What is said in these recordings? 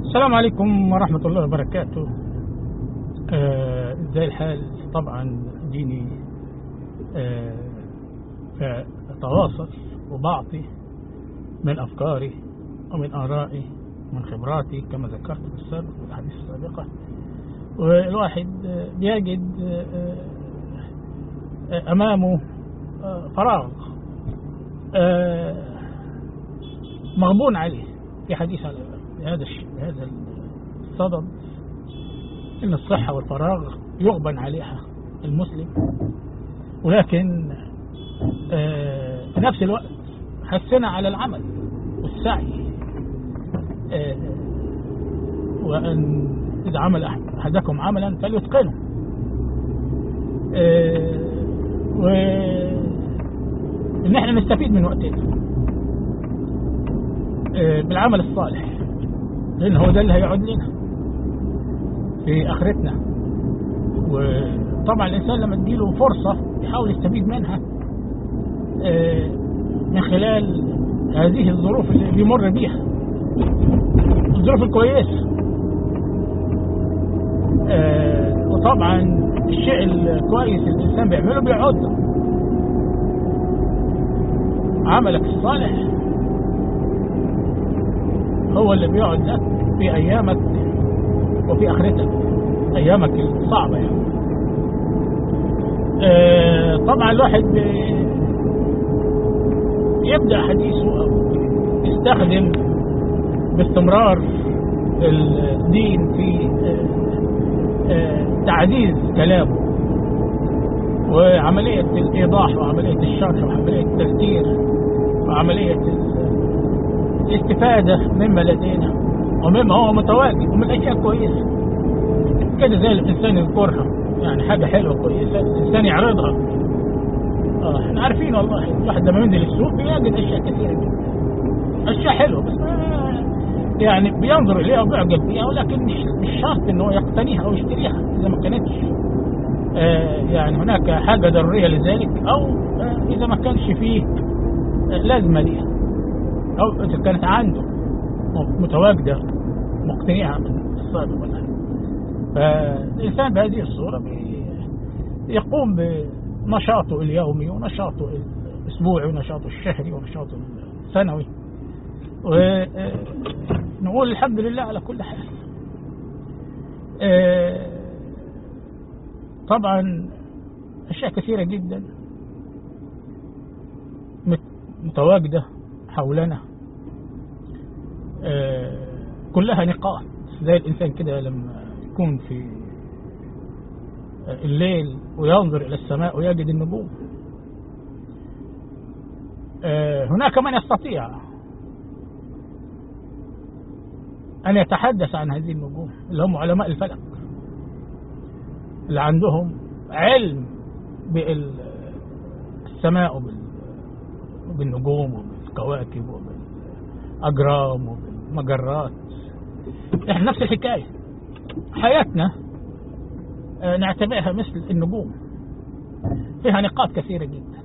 السلام عليكم ورحمة الله وبركاته. ازاي الحال؟ طبعا ديني أتواصل وبعطي من أفكاري ومن آرائي ومن خبراتي كما ذكرت في السابق والأحاديث السابقة، والواحد بيجد أمامه فراغ مغبون عليه في حديث على هذا الصدد، إن الصحة والفراغ يغبن عليها المسلم، ولكن في نفس الوقت حثنا على العمل والسعي، وأن إذا عمل أحدكم عملا فليتقنه، وإن احنا نستفيد من وقتنا بالعمل الصالح، لأن هو ده اللي هيعود لنا في آخرتنا. وطبعا الإنسان لما تجيله فرصة يحاول يستفيد منها من خلال هذه الظروف اللي بيمر بيها، الظروف الكويسة. وطبعا الشيء الكويس اللي الإنسان بيعمله بيعود له. عملك الصالح هو اللي بيقعد لك في أيامك وفي آخرتك، أيامك الصعبة يعني. طبعا الواحد يبدأ حديثه أو يستخدم باستمرار الدين في تعزيز كلامه وعملية الإيضاح وعملية الشرح وعملية التذكير وعملية الاستفادة مما لدينا ومما هو متواجد ومن الأشياء كويسة كده، زي الإنسان يذكرها، يعني حاجة حلوة كويسة الإنسان يعرضها. احنا عارفين والله الواحد لما ينزل السوق بيجد أشياء كثيرة جدا، أشياء حلوة، بس يعني بينظر إليها وبيعجب بيها، ولكن مش شرط إنه يقتنيها أو يشتريها إذا ما كانتش يعني هناك حاجة ضرورية لذلك، أو إذا ما كانش فيه لازمة ليها، أو إذا كانت عنده متواجدة مقتنعة من السابق والآن. فالإنسان بهذه الصورة يقوم بنشاطه اليومي ونشاطه الأسبوعي ونشاطه الشهري ونشاطه السنوي، ونقول الحمد لله على كل حال. طبعا أشياء كثيرة جدا متواجدة حولنا، كلها نقاط، زي الإنسان كده لما يكون في الليل وينظر إلى السماء ويجد النجوم. هناك من يستطيع أن يتحدث عن هذه النجوم، اللي هم علماء الفلك، اللي عندهم علم بالسماء وبالنجوم وبالكواكب وبالأجرام وبالمجرات. احنا نفس الحكاية، حياتنا نعتبرها مثل النجوم، فيها نقاط كثيرة جدا.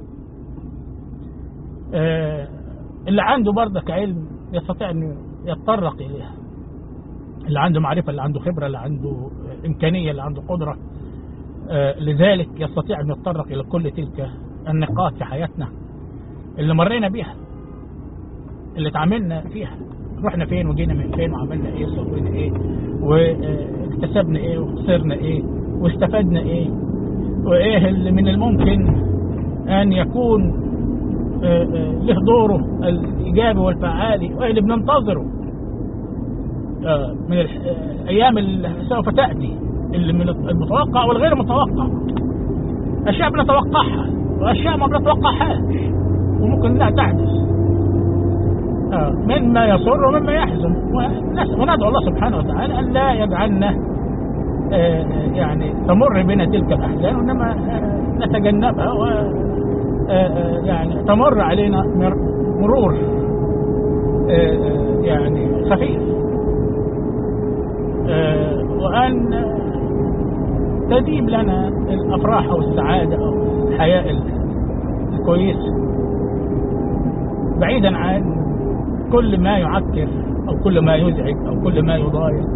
اللي عنده برضك علم يستطيع أن يتطرق إليها، اللي عنده معرفة، اللي عنده خبرة، اللي عنده إمكانية، اللي عنده قدرة لذلك يستطيع أن يتطرق إلى كل تلك النقاط في حياتنا اللي مرينا بيها، اللي تعاملنا فيها، رحنا فين وجينا من فين وعملنا ايه وسوينا ايه واكتسبنا ايه وخسرنا ايه واستفدنا ايه، وايه اللي من الممكن ان يكون له دوره الايجابي والفعالي، وايه اللي بننتظره من الايام اللي سوف تاتي، اللي من المتوقع والغير متوقع. اشياء بنتوقعها واشياء ما بنتوقعهاش وممكن لا تحدث، مما يسر ومما يحزن، وندعو الله سبحانه وتعالى أن لا يجعلنا يعني تمر بنا تلك الأحزان، وإنما نتجنبها يعني تمر علينا مرور يعني خفيف، وأن تديم لنا الأفراح أو السعادة أو الحياة الكويسة، بعيدا عن كل ما يعكر أو كل ما يزعج أو كل ما يضايق.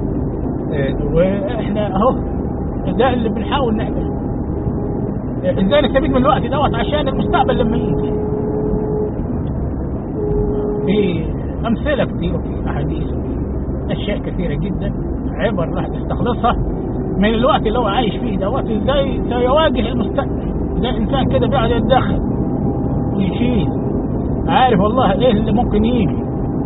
وإحنا أهو ده اللي بنحاول نعمله، إزاي نستفيد من الوقت دوت عشان المستقبل لما يجي. في أمثلة كثيرة، في أحاديث، أشياء كثيرة جدا، عبر راح تستخلصها من الوقت اللي هو عايش فيه دوت، إزاي سيواجه المستقبل. زي إنسان كده بيقعد يتدخل ويشيل، عارف والله إيه اللي ممكن يجي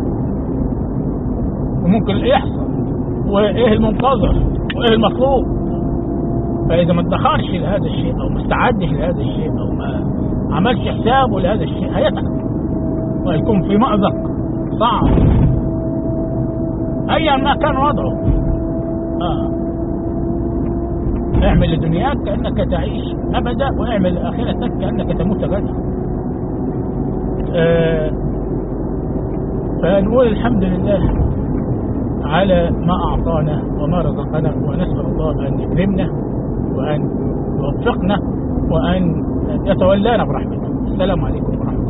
وممكن اللي يحصل وإيه المنتظر وإيه المطلوب. فإذا ما ادخرش لهذا الشيء أو ما استعدش لهذا الشيء أو ما عملش حسابه لهذا الشيء هيتعب ويكون في مأزق صعب أيا ما كان وضعه. اعمل لدنياك كأنك تعيش أبدا، واعمل لآخرتك كأنك تموت غدا. فنقول الحمد لله على ما أعطانا وما رزقنا، ونسأل الله أن يكرمنا وأن يوفقنا وأن يتولانا برحمته. السلام عليكم ورحمة الله.